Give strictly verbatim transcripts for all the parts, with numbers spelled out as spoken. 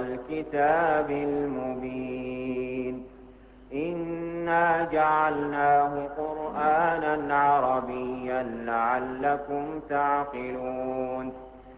والكتاب المبين إنا جعلناه قرآنا عربيا لعلكم تعقلون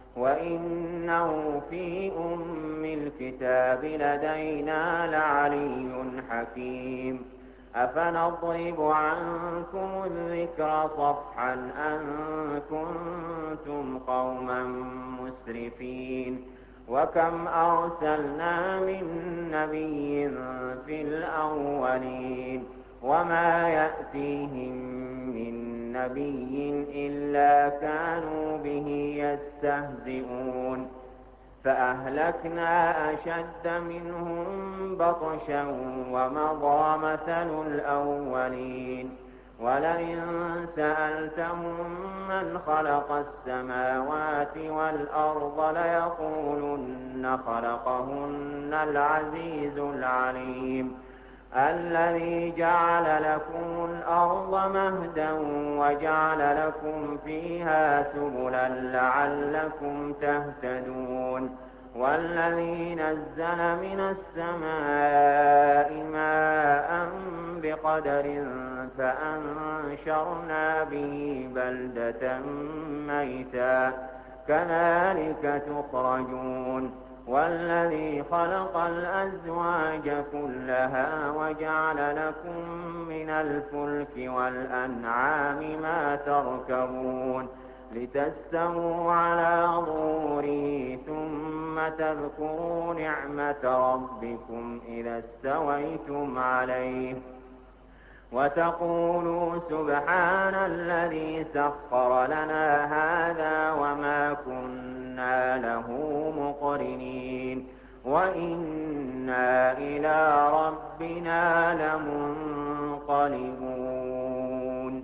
وإنه في أم الكتاب لدينا لعلي حكيم أفنضرب عنكم الذكر صفحا أن كنتم قوما مسرفين وكم أرسلنا من نبي في الأولين وما يأتيهم من نبي إلا كانوا به يستهزئون فأهلكنا أشد منهم بطشا ومضى مثل الأولين ولئن سألتهم من خلق السماوات والأرض ليقولن خلقهن العزيز العليم الذي جعل لكم الأرض مهدا وجعل لكم فيها سبلا لعلكم تهتدون والذي نزل من السماء ماء بقدر فأنشرنا به بلدة ميتا كذلك تخرجون والذي خلق الأزواج كلها وجعل لكم من الفلك والأنعام ما تركبون لتستووا على ظهوره ثم تذكروا نعمة ربكم إذا استويتم عليه وتقولوا سبحان الذي سخر لنا هذا وما كنا له مقرنين وإنا إلى ربنا لمنقلبون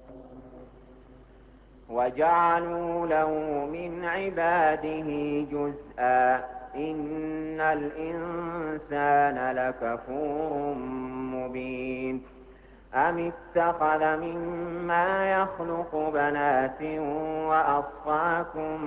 وجعلوا له من عباده جزءا إن الإنسان لكفور مبين أم اتخذ مما يخلق بنات وأصفاكم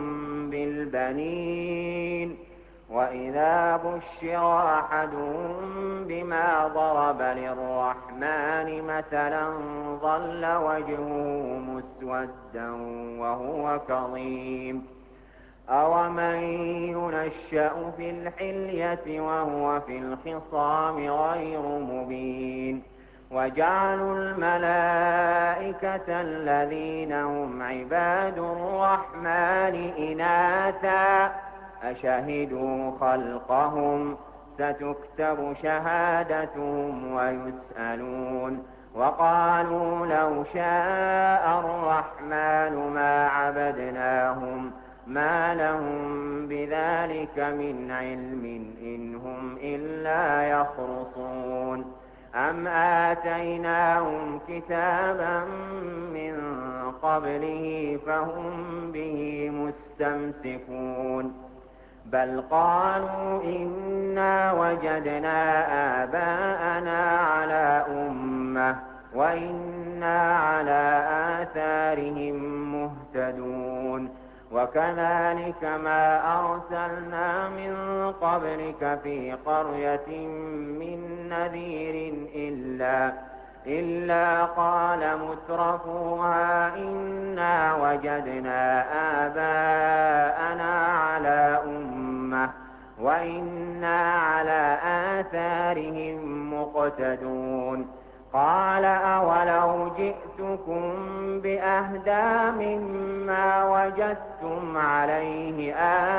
بالبنين وإذا بشر أحدهم بما ضرب للرحمن مثلا ظل وجهه مسودا وهو كظيم أومن ينشأ في الحلية وهو في الخصام غير مبين وجعلوا الملائكة الذين هم عباد الرحمن إناثا أشهدوا خلقهم ستكتب شهادتهم ويسألون وقالوا لو شاء الرحمن ما عبدناهم ما لهم بذلك من علم إن هم إلا يخرصون أم آتيناهم كتابا من قبله فهم به مستمسكون بل قالوا إنا وجدنا آباءنا على أمة وإنا على آثارهم مهتدون وكذلك ما أرسلنا من قبلك في قرية من نذير إلا, إلا قال مترفوها إنا وجدنا آباءنا على أمة وإنا على آثارهم مقتدون قال أولو جئتكم بأهدى مما وجدتم عليه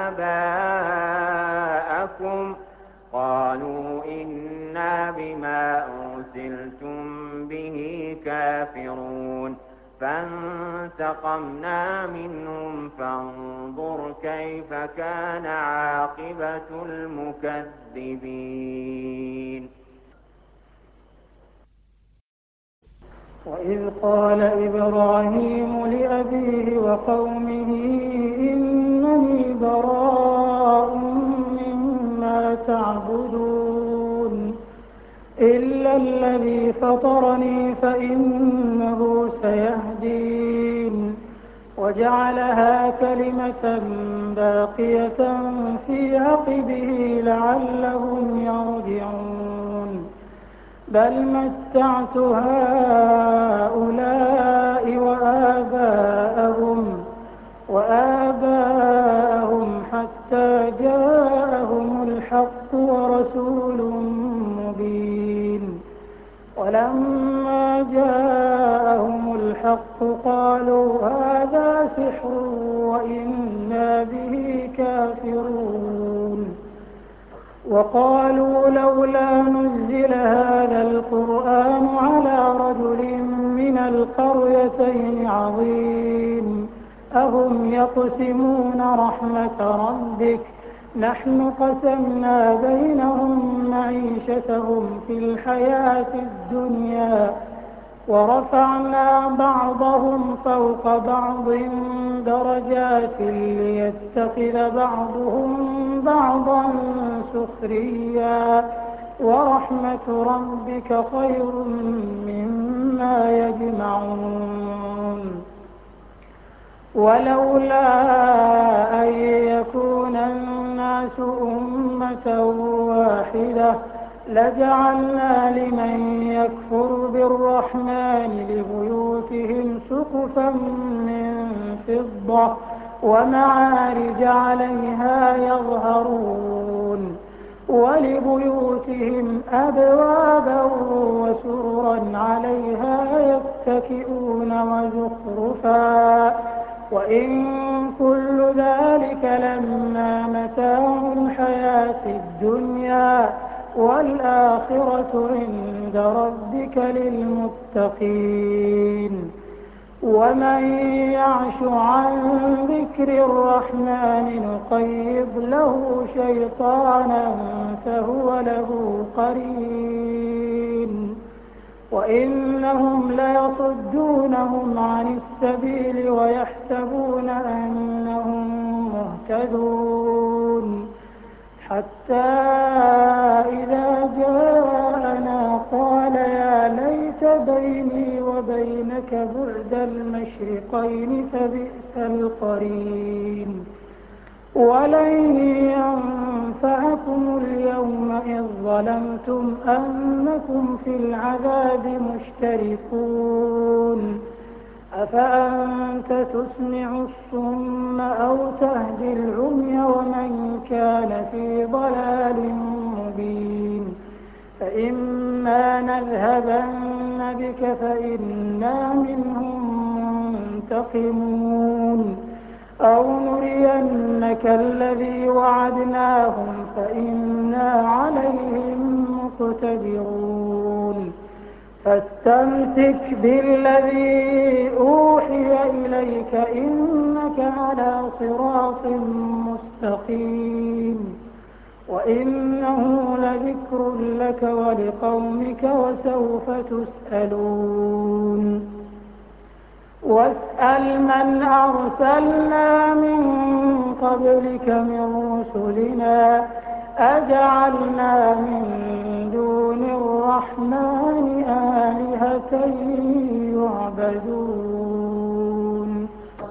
آباءكم قالوا إنا بما أرسلتم به كافرون فانتقمنا منهم فانظر كيف كان عاقبة المكذبين وإذ قال إبراهيم لأبيه وقومه إنني براء مما تعبدون إلا الذي فطرني فإنه سيهدين وجعلها كلمة باقية في عقبه لعلهم يرجعون بل متعت هؤلاء وآباءهم وآباءهم حتى جاءهم الحق ورسول مبين ولما جاءهم الحق قالوا هذا سحر وإنا به كافرون وقالوا لولا نزل هذا القرآن على رجل من القريتين عظيم أهم يقسمون رحمة ربك نحن قسمنا بينهم معيشتهم في الحياة الدنيا ورفعنا بعضهم فوق بعض درجات ليتخذ بعضهم بعضا سخريا ورحمة ربك خير مما يجمعون ولولا أن يكون الناس أمة واحدة لجعلنا لمن يكفر بالرحمن لبيوتهم سقفا من فضة ومعارج عليها يظهرون ولبيوتهم أبوابا وسررا عليها يتكئون وزخرفا وإن كل ذلك لما متاع الحياة الدنيا والآخرة عند ربك للمتقين ومن يعش عن ذكر الرحمن نقيض له شيطانا فهو له قرين وإنهم ليصدونهم عن السبيل ويحسبون أنهم مهتدون حتى إذا جاءنا قال يا ليت بيني وبينك بعد المشرقين فبئس القرين ولن ينفعكم اليوم إذ ظلمتم أنكم في العذاب مشتركون أفأنت تسمع الصم أو تهدي العمي ومن كان في ضلال مبين فإما نذهبن بك فإنا منهم منتقمون أو نرينك الذي وعدناهم فإنا عليهم مقتدرون فاستمسك بالذي أوحي إليك إنك على صراط مستقيم وإنه لذكر لك ولقومك وسوف تسألون واسأل من أرسلنا من قبلك من رسلنا أجعلنا من دون الرحمن آلهة يعبدون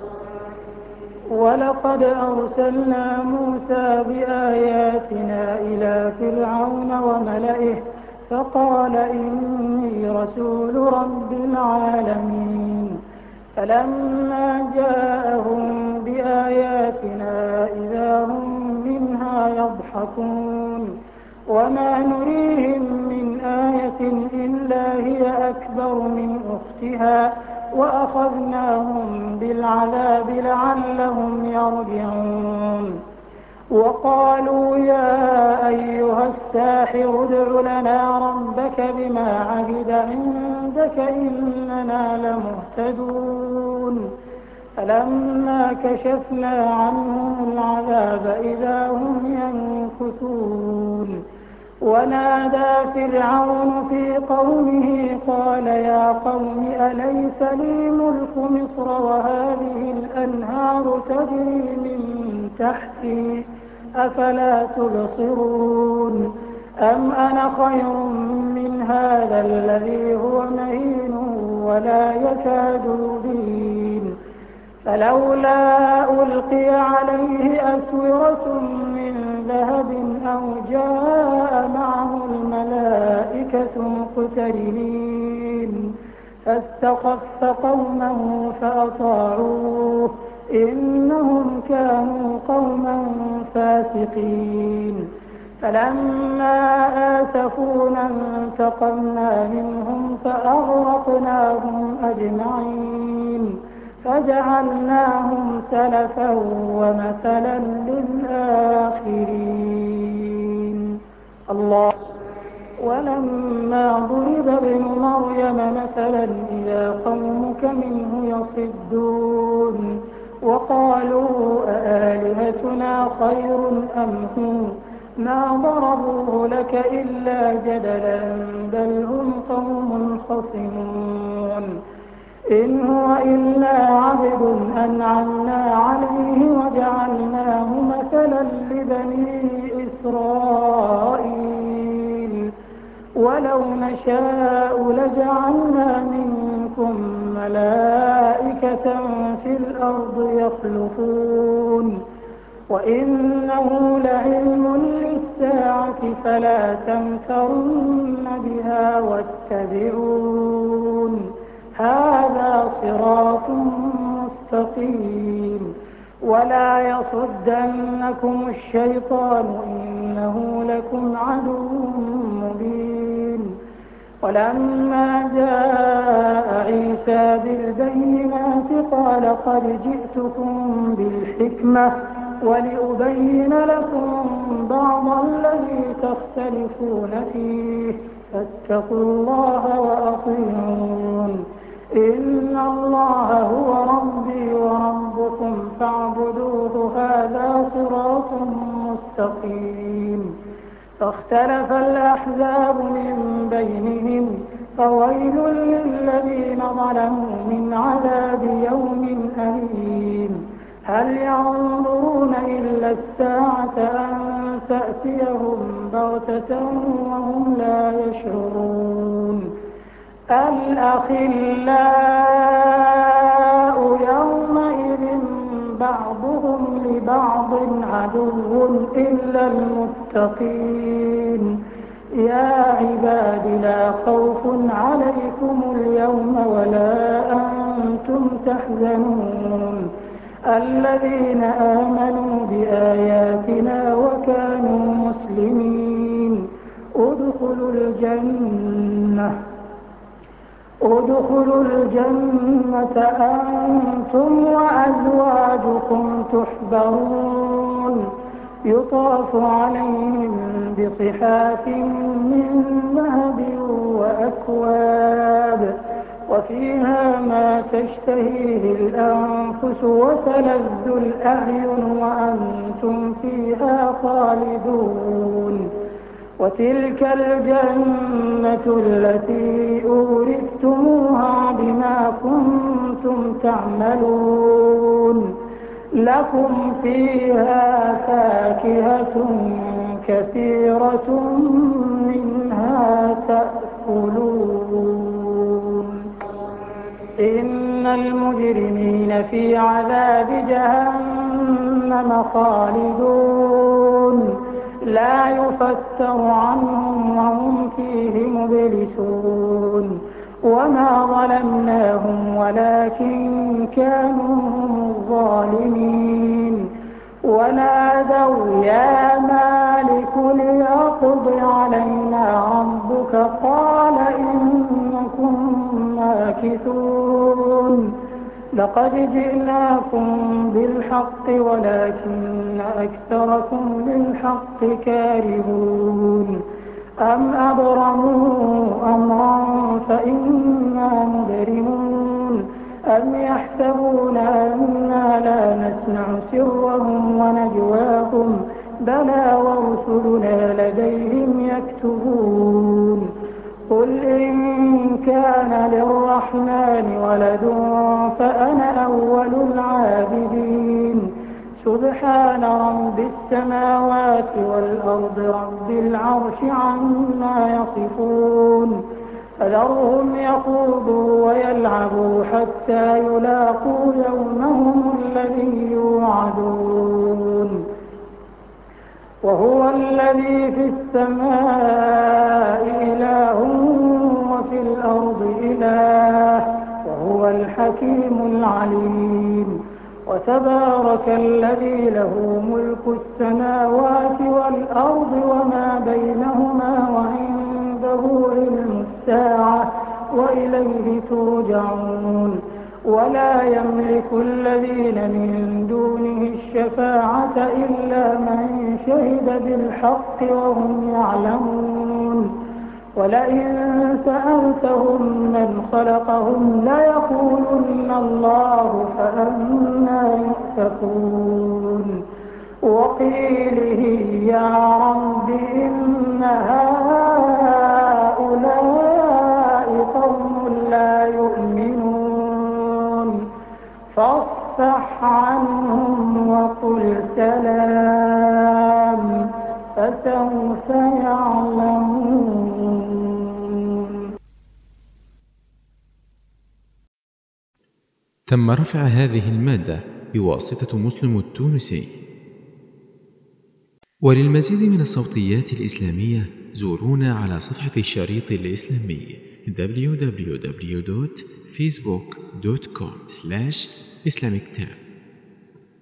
ولقد أرسلنا موسى بآياتنا إلى فرعون وملئه فقال إني رسول رب العالمين فلما جاءهم بآياتنا إذا هم منها يضحكون وما نريهم من آية إلا هي أكبر من أختها وأخذناهم بالعذاب لعلهم يرجعون وقالوا يا أيها الساحر ادع لنا ربك بما عهد عندك إننا لمهتدون فلما كشفنا عنهم العذاب إذا هم ينكثون ونادى فرعون في قومه قال يا قوم أليس لي ملك مصر وهذه الأنهار تجري من تحتي أفلا تبصرون أم أنا خير من هذا الذي هو مهين ولا يكاد يبين فلولا ألقي عليه أسورة من ذهب أو جاء معه الملائكة مقترنين فاستخف قومه فأطاعوه إنهم كانوا قوما فاسقين فلما آسفونا انتقمنا منهم فأغرقناهم أجمعين فجعلناهم سلفا ومثلا للآخرين. الله. ولما ضرب ابن مريم مثلا إذا قومك منه يصدون وقالوا أآلهتنا خير أم هو ما ضربوه لك إلا جدلا بل هم قوم خصمون إن هو إلا عبد أنعمنا عليه وجعلناه مثلا لبني إسرائيل ولو نشاء لجعلنا منكم ملائكة في الأرض يخلفون وإنه لعلم للساعة فلا تمترن بها واتبعون هذا صراط مستقيم ولا يصدنكم الشيطان إنه لكم عدو مبين. ولما جاء عيسى بالبينات قال قد جئتكم بالحكمة ولأبين لكم بعض الذي تختلفون فيه فاتقوا الله وأطيعون إن الله هو ربي وربكم فاعبدوه هذا صراط مستقيم. فاختلف الأحزاب من بينهم فويل للذين ظلموا من عذاب يوم أليم. هل ينظرون إلا الساعة أن تأتيهم بغتة وهم لا يشعرون. الأخلاء يومئذ بعضهم لبعض عدو إلا المتقين يا عباد لا خوف عليكم اليوم ولا أنتم تحزنون الذين آمنوا بآياتنا وكانوا مسلمين ادخلوا الجنة ادخلوا الجنة أنتم وأزواجكم تحبرون يطاف عليهم بصحاف من ذهب وأكواب وفيها ما تشتهيه الأنفس وتلذ الأعين وأنتم فيها خالدون وتلك الجنة التي أورثتموها بما كنتم تعملون لكم فيها فاكهة كثيرة منها تأكلون إن المجرمين في عذاب جهنم خالدون لا يفتر عنهم وهم فيه مبلسون وما ظلمناهم ولكن كانوا هم الظالمين ونادوا يا مالك ليقض علينا ربك قال إنكم ماكثون لقد جئناكم بالحق ولكن أكثركم للحق كارهون أم أبرموا أمرا فإنا مبرمون أم يحسبون أنا لا نسمع سرهم ونجواهم بلى ورسلنا لديهم يكتبون قل إن كان للرحمن ولد فأنا أول العابدين سبحان رب السماوات والأرض رب العرش عما يصفون فذرهم يخوضوا ويلعبوا حتى يلاقوا يومهم الذي يوعدون وهو الذي في السماء إله وفي الأرض إله وهو الحكيم العليم وتبارك الذي له ملك السماوات والأرض وما بينهما وعنده علم الساعة وإليه ترجعون ولا يملك الذين من دونه الشفاعة إلا من شهد بالحق وهم يعلمون ولئن سألتهم من خلقهم ليقولن الله فأنى يؤفكون وقيله يا رب إن هؤلاء قوم لا يؤمنون فاصفح عنهم وقل سلام فسوف يعلمون. تم رفع هذه المادة بواسطة مسلم التونسي. وللمزيد من الصوتيات الإسلامية زورونا على صفحة الشريط الإسلامي دبليو دبليو دبليو دوت فيسبوك دوت كوم سلاش إسلاميك تاب.